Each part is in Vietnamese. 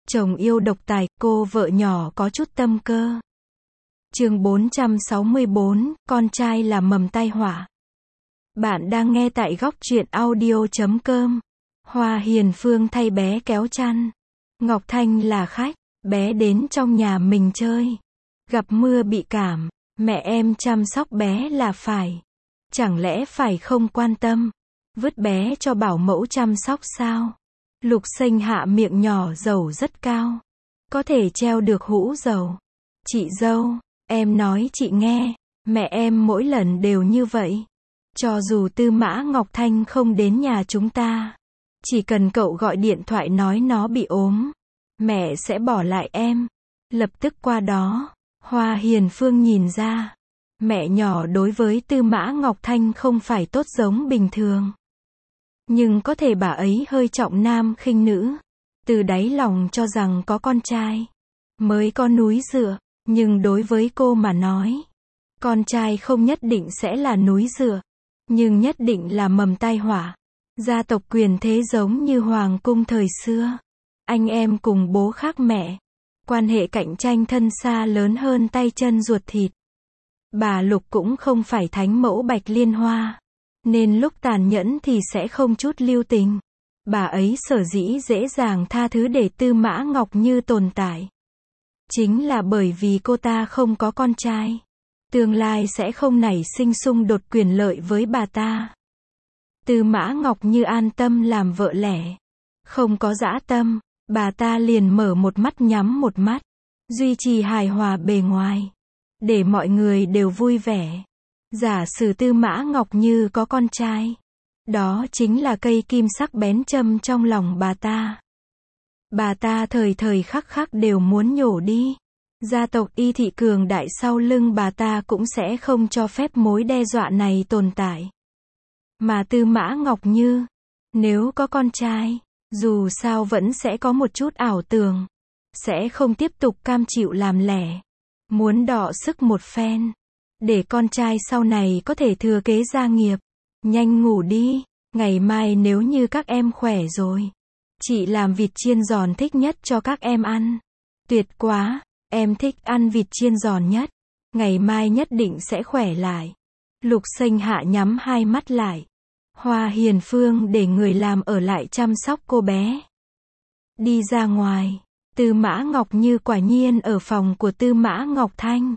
Chồng yêu độc tài, cô vợ nhỏ có chút tâm cơ. Chương 464, con trai là mầm tai họa. Bạn đang nghe tại góc truyện audio.com. Hoa Hiền Phương thay bé kéo chăn. Ngọc Thanh là khách, bé đến trong nhà mình chơi. Gặp mưa bị cảm, mẹ em chăm sóc bé là phải. Chẳng lẽ phải không quan tâm, vứt bé cho bảo mẫu chăm sóc sao? Lục Xanh hạ miệng nhỏ dầu rất cao, có thể treo được hũ dầu. Chị dâu, em nói chị nghe, mẹ em mỗi lần đều như vậy. Cho dù Tư Mã Ngọc Thanh không đến nhà chúng ta, chỉ cần cậu gọi điện thoại nói nó bị ốm, mẹ sẽ bỏ lại em. Lập tức qua đó, Hoa Hiền Phương nhìn ra, mẹ nhỏ đối với Tư Mã Ngọc Thanh không phải tốt giống bình thường. Nhưng có thể bà ấy hơi trọng nam khinh nữ, từ đáy lòng cho rằng có con trai mới có núi dựa, nhưng đối với cô mà nói, con trai không nhất định sẽ là núi dựa, nhưng nhất định là mầm tai họa. Gia tộc quyền thế giống như hoàng cung thời xưa, anh em cùng bố khác mẹ, quan hệ cạnh tranh thân xa lớn hơn tay chân ruột thịt. Bà Lục cũng không phải thánh mẫu Bạch Liên Hoa, nên lúc tàn nhẫn thì sẽ không chút lưu tình. Bà ấy sở dĩ dễ dàng tha thứ để Tư Mã Ngọc Như tồn tại, chính là bởi vì cô ta không có con trai, tương lai sẽ không nảy sinh xung đột quyền lợi với bà ta. Tư Mã Ngọc Như an tâm làm vợ lẽ, không có dã tâm, bà ta liền mở một mắt nhắm một mắt, duy trì hài hòa bề ngoài, để mọi người đều vui vẻ. Giả sử Tư Mã Ngọc Như có con trai, đó chính là cây kim sắc bén châm trong lòng bà ta. Bà ta thời thời khắc khắc đều muốn nhổ đi. Gia tộc Y Thị cường đại sau lưng bà ta cũng sẽ không cho phép mối đe dọa này tồn tại. Mà Tư Mã Ngọc Như, nếu có con trai, dù sao vẫn sẽ có một chút ảo tưởng, sẽ không tiếp tục cam chịu làm lẻ, muốn đọ sức một phen, để con trai sau này có thể thừa kế gia nghiệp. Nhanh ngủ đi, ngày mai nếu như các em khỏe rồi, chị làm vịt chiên giòn thích nhất cho các em ăn. Tuyệt quá, em thích ăn vịt chiên giòn nhất, ngày mai nhất định sẽ khỏe lại. Lục Xanh hạ nhắm hai mắt lại. Hoa Hiền Phương để người làm ở lại chăm sóc cô bé. Đi ra ngoài, Tư Mã Ngọc Như quả nhiên ở phòng của Tư Mã Ngọc Thanh.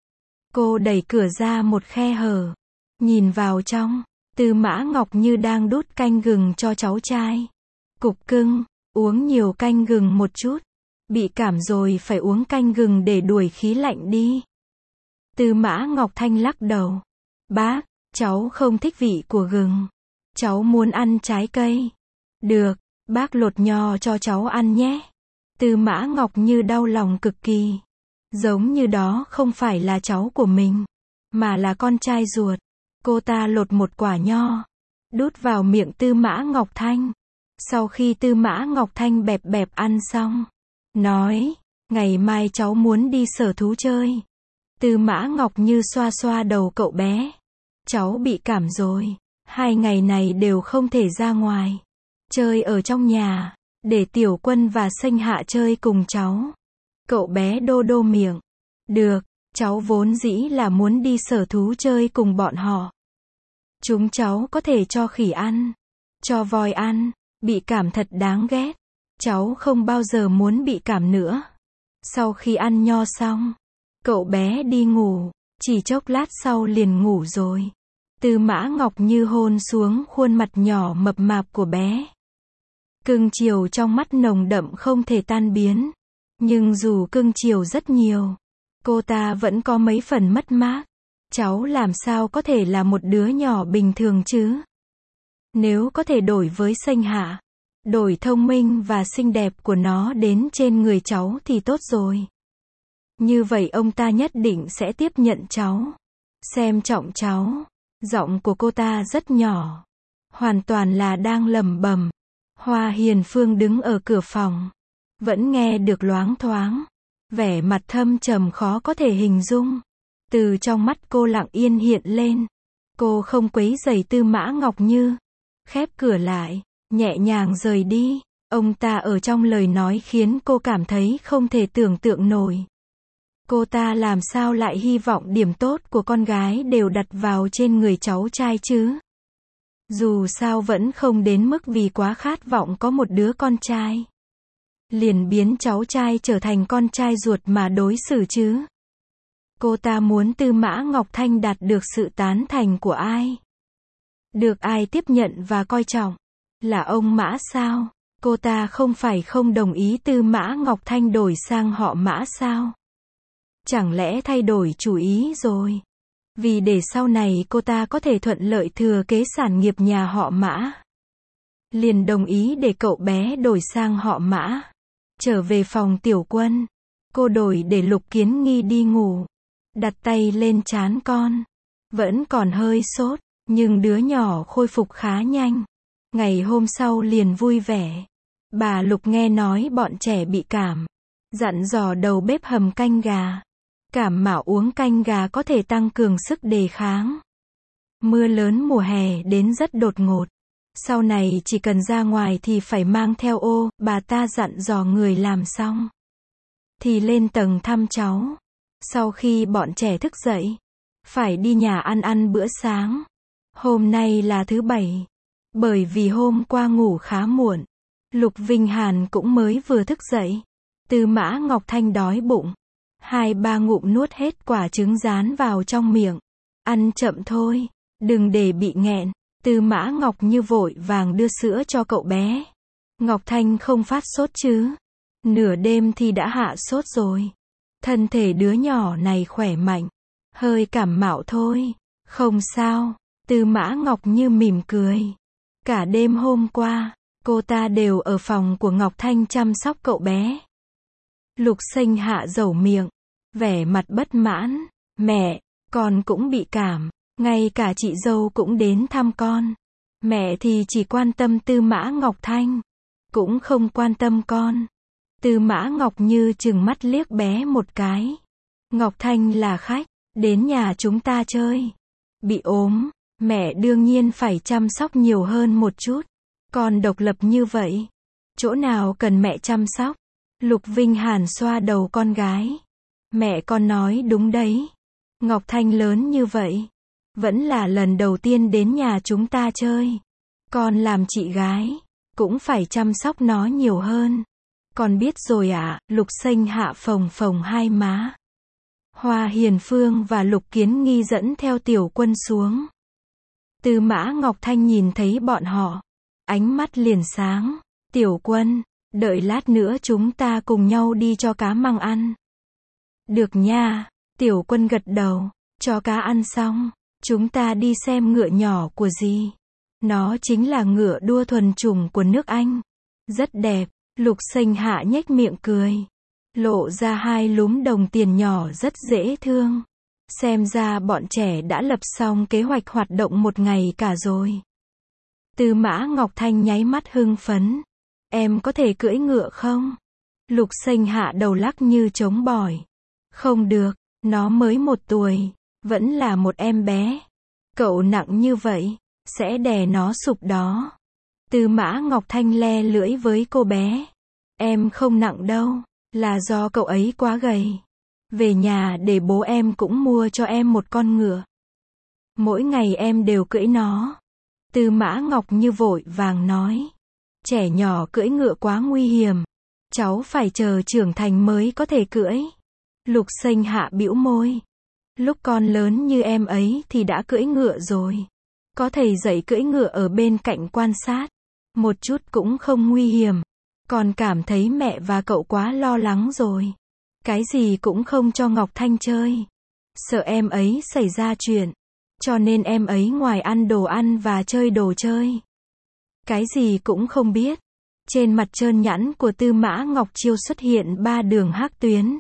Cô đẩy cửa ra một khe hở, nhìn vào trong, Tư Mã Ngọc Như đang đút canh gừng cho cháu trai. Cục cưng, uống nhiều canh gừng một chút, bị cảm rồi phải uống canh gừng để đuổi khí lạnh đi. Tư Mã Ngọc Thanh lắc đầu. Bác, cháu không thích vị của gừng, cháu muốn ăn trái cây. Được, bác lột nho cho cháu ăn nhé. Tư Mã Ngọc Như đau lòng cực kỳ. Giống như đó không phải là cháu của mình, mà là con trai ruột. Cô ta lột một quả nho, đút vào miệng Tư Mã Ngọc Thanh. Sau khi Tư Mã Ngọc Thanh bẹp bẹp ăn xong, nói, ngày mai cháu muốn đi sở thú chơi. Tư Mã Ngọc Như xoa xoa đầu cậu bé. Cháu bị cảm rồi, 2 ngày này đều không thể ra ngoài, chơi ở trong nhà, để Tiểu Quân và Xanh Hạ chơi cùng cháu. Cậu bé đô đô miệng. Được, cháu vốn dĩ là muốn đi sở thú chơi cùng bọn họ. Chúng cháu có thể cho khỉ ăn, cho voi ăn, bị cảm thật đáng ghét. Cháu không bao giờ muốn bị cảm nữa. Sau khi ăn nho xong, cậu bé đi ngủ, chỉ chốc lát sau liền ngủ rồi. Tư Mã Ngọc Như hôn xuống khuôn mặt nhỏ mập mạp của bé. Cưng chiều trong mắt nồng đậm không thể tan biến. Nhưng dù cưng chiều rất nhiều, cô ta vẫn có mấy phần mất mát. Cháu làm sao có thể là một đứa nhỏ bình thường chứ? Nếu có thể đổi với Xanh Hạ, đổi thông minh và xinh đẹp của nó đến trên người cháu thì tốt rồi. Như vậy ông ta nhất định sẽ tiếp nhận cháu, xem trọng cháu. Giọng của cô ta rất nhỏ, hoàn toàn là đang lẩm bẩm. Hoa Hiền Phương đứng ở cửa phòng, vẫn nghe được loáng thoáng, vẻ mặt thâm trầm khó có thể hình dung. Từ trong mắt cô lặng yên hiện lên. Cô không quấy rầy Tư Mã Ngọc Như, khép cửa lại, nhẹ nhàng rời đi. Ông ta ở trong lời nói khiến cô cảm thấy không thể tưởng tượng nổi. Cô ta làm sao lại hy vọng điểm tốt của con gái đều đặt vào trên người cháu trai chứ? Dù sao vẫn không đến mức vì quá khát vọng có một đứa con trai, liền biến cháu trai trở thành con trai ruột mà đối xử chứ. Cô ta muốn Tư Mã Ngọc Thanh đạt được sự tán thành của ai? Được ai tiếp nhận và coi trọng? Là ông Mã sao? Cô ta không phải không đồng ý Tư Mã Ngọc Thanh đổi sang họ Mã sao? Chẳng lẽ thay đổi chủ ý rồi? Vì để sau này cô ta có thể thuận lợi thừa kế sản nghiệp nhà họ Mã, liền đồng ý để cậu bé đổi sang họ Mã. Trở về phòng Tiểu Quân, cô đổi để Lục Kiến Nghi đi ngủ, đặt tay lên trán con. Vẫn còn hơi sốt, nhưng đứa nhỏ khôi phục khá nhanh. Ngày hôm sau liền vui vẻ. Bà Lục nghe nói bọn trẻ bị cảm, dặn dò đầu bếp hầm canh gà. Cảm mạo uống canh gà có thể tăng cường sức đề kháng. Mưa lớn mùa hè đến rất đột ngột. Sau này chỉ cần ra ngoài thì phải mang theo ô, bà ta dặn dò người làm xong thì lên tầng thăm cháu. Sau khi bọn trẻ thức dậy, phải đi nhà ăn bữa sáng. Hôm nay là thứ Bảy. Bởi vì hôm qua ngủ khá muộn, Lục Vinh Hàn cũng mới vừa thức dậy. Tư Mã Ngọc Thanh đói bụng. 2-3 ngụm nuốt hết quả trứng rán vào trong miệng. Ăn chậm thôi, đừng để bị nghẹn. Tư Mã Ngọc Như vội vàng đưa sữa cho cậu bé. Ngọc Thanh không phát sốt chứ? Nửa đêm thì đã hạ sốt rồi. Thân thể đứa nhỏ này khỏe mạnh. Hơi cảm mạo thôi. Không sao. Tư Mã Ngọc Như mỉm cười. Cả đêm hôm qua, cô ta đều ở phòng của Ngọc Thanh chăm sóc cậu bé. Lục Sinh Hạ dẩu miệng, vẻ mặt bất mãn. Mẹ, con cũng bị cảm. Ngay cả chị dâu cũng đến thăm con. Mẹ thì chỉ quan tâm Tư Mã Ngọc Thanh, cũng không quan tâm con. Tư Mã Ngọc Như trừng mắt liếc bé một cái. Ngọc Thanh là khách, đến nhà chúng ta chơi. Bị ốm, mẹ đương nhiên phải chăm sóc nhiều hơn một chút. Con độc lập như vậy, chỗ nào cần mẹ chăm sóc? Lục Vinh Hàn xoa đầu con gái. Mẹ con nói đúng đấy. Ngọc Thanh lớn như vậy, vẫn là lần đầu tiên đến nhà chúng ta chơi. Con làm chị gái, cũng phải chăm sóc nó nhiều hơn. Con biết rồi ạ. Lục Sinh Hạ phồng phồng hai má. Hoa Hiền Phương và Lục Kiến Nghi dẫn theo Tiểu Quân xuống. Tư Mã Ngọc Thanh nhìn thấy bọn họ, ánh mắt liền sáng. Tiểu Quân, đợi lát nữa chúng ta cùng nhau đi cho cá măng ăn. Được nha. Tiểu Quân gật đầu. Cho cá ăn xong, chúng ta đi xem ngựa nhỏ của dì. Nó chính là ngựa đua thuần chủng của nước Anh. Rất đẹp. Lục Sinh Hạ nhếch miệng cười, lộ ra 2 lúm đồng tiền nhỏ rất dễ thương. Xem ra bọn trẻ đã lập xong kế hoạch hoạt động một ngày cả rồi. Tư Mã Ngọc Thanh nháy mắt hưng phấn. Em có thể cưỡi ngựa không? Lục Sinh Hạ đầu lắc như trống bỏi. Không được, nó mới 1 tuổi, vẫn là một em bé. Cậu nặng như vậy, sẽ đè nó sụp đó. Tư Mã Ngọc Thanh le lưỡi với cô bé. Em không nặng đâu, là do cậu ấy quá gầy. Về nhà để bố em cũng mua cho em một con ngựa. Mỗi ngày em đều cưỡi nó. Tư Mã Ngọc Như vội vàng nói. Trẻ nhỏ cưỡi ngựa quá nguy hiểm. Cháu phải chờ trưởng thành mới có thể cưỡi. Lục Sinh Hạ bĩu môi. Lúc con lớn như em ấy thì đã cưỡi ngựa rồi. Có thầy dạy cưỡi ngựa ở bên cạnh quan sát. Một chút cũng không nguy hiểm. Con cảm thấy mẹ và cậu quá lo lắng rồi. Cái gì cũng không cho Ngọc Thanh chơi. Sợ em ấy xảy ra chuyện. Cho nên em ấy ngoài ăn đồ ăn và chơi đồ chơi, cái gì cũng không biết. Trên mặt trơn nhẵn của Tư Mã Ngọc Chiêu xuất hiện 3 đường hắc tuyến.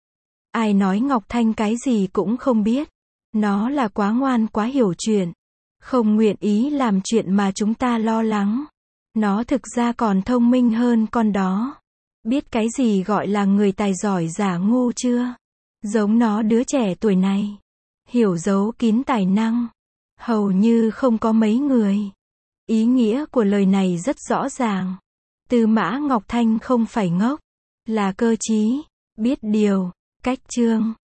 Ai nói Ngọc Thanh cái gì cũng không biết? Nó là quá ngoan quá hiểu chuyện. Không nguyện ý làm chuyện mà chúng ta lo lắng. Nó thực ra còn thông minh hơn con đó. Biết cái gì gọi là người tài giỏi giả ngu chưa? Giống nó đứa trẻ tuổi này, hiểu giấu kín tài năng, hầu như không có mấy người. Ý nghĩa của lời này rất rõ ràng. Tư Mã Ngọc Thanh không phải ngốc, là cơ trí, biết điều. Cách chương